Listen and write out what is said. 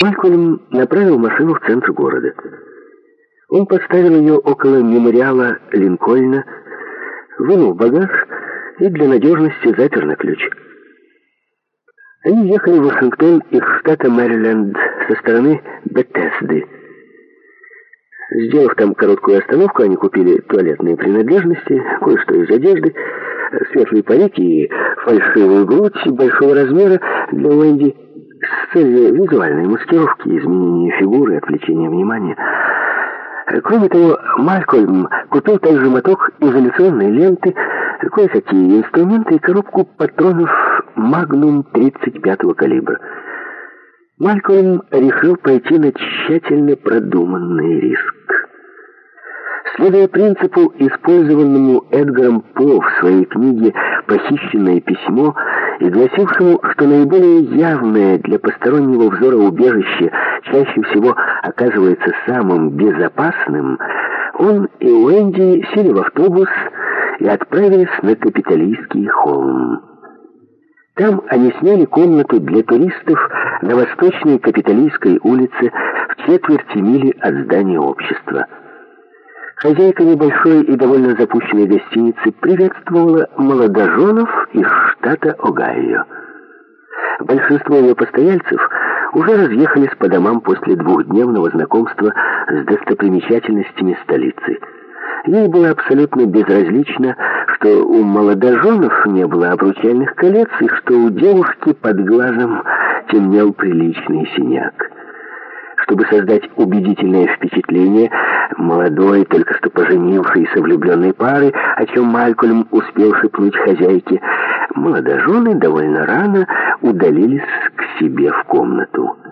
Малькольм направил машину в центр города. Он поставил ее около мемориала Линкольна, вынул багаж и для надежности запер на ключ. Они ехали в Вашингтон из штата Мэриленд со стороны Бетесды. Сделав там короткую остановку, они купили туалетные принадлежности, кое-что из одежды, светлые парики и фальшивую грудь большого размера для Уэнди с целью визуальной маскировки, изменения фигуры и отвлечения внимания. Кроме того, Малькольм купил также моток изоляционной ленты, кое-какие инструменты и коробку патронов «Магнум» 35-го калибра. Малькольм решил пойти на тщательно продуманный риск. Следуя принципу, использованному Эдгаром По в своей книге «Похищенное письмо», и гласившему, что наиболее явное для постороннего взора убежище чаще всего оказывается самым безопасным, он и Уэнди сели в автобус и отправились на Капитолийский холм. Там они сняли комнату для туристов на восточной Капитолийской улице в четверти мили от здания общества. Хозяйка небольшой и довольно запущенной гостиницы приветствовала молодоженов из штата Огайо. Большинство ее постояльцев уже разъехались по домам после двухдневного знакомства с достопримечательностями столицы. Ей было абсолютно безразлично, что у молодоженов не было обручальных колец и что у девушки под глазом темнел приличный синяк. Чтобы создать убедительное впечатление молодой, только что поженившейся влюбленной пары, о чем Малькольм успел шепнуть хозяйке, молодожены довольно рано удалились к себе в комнату.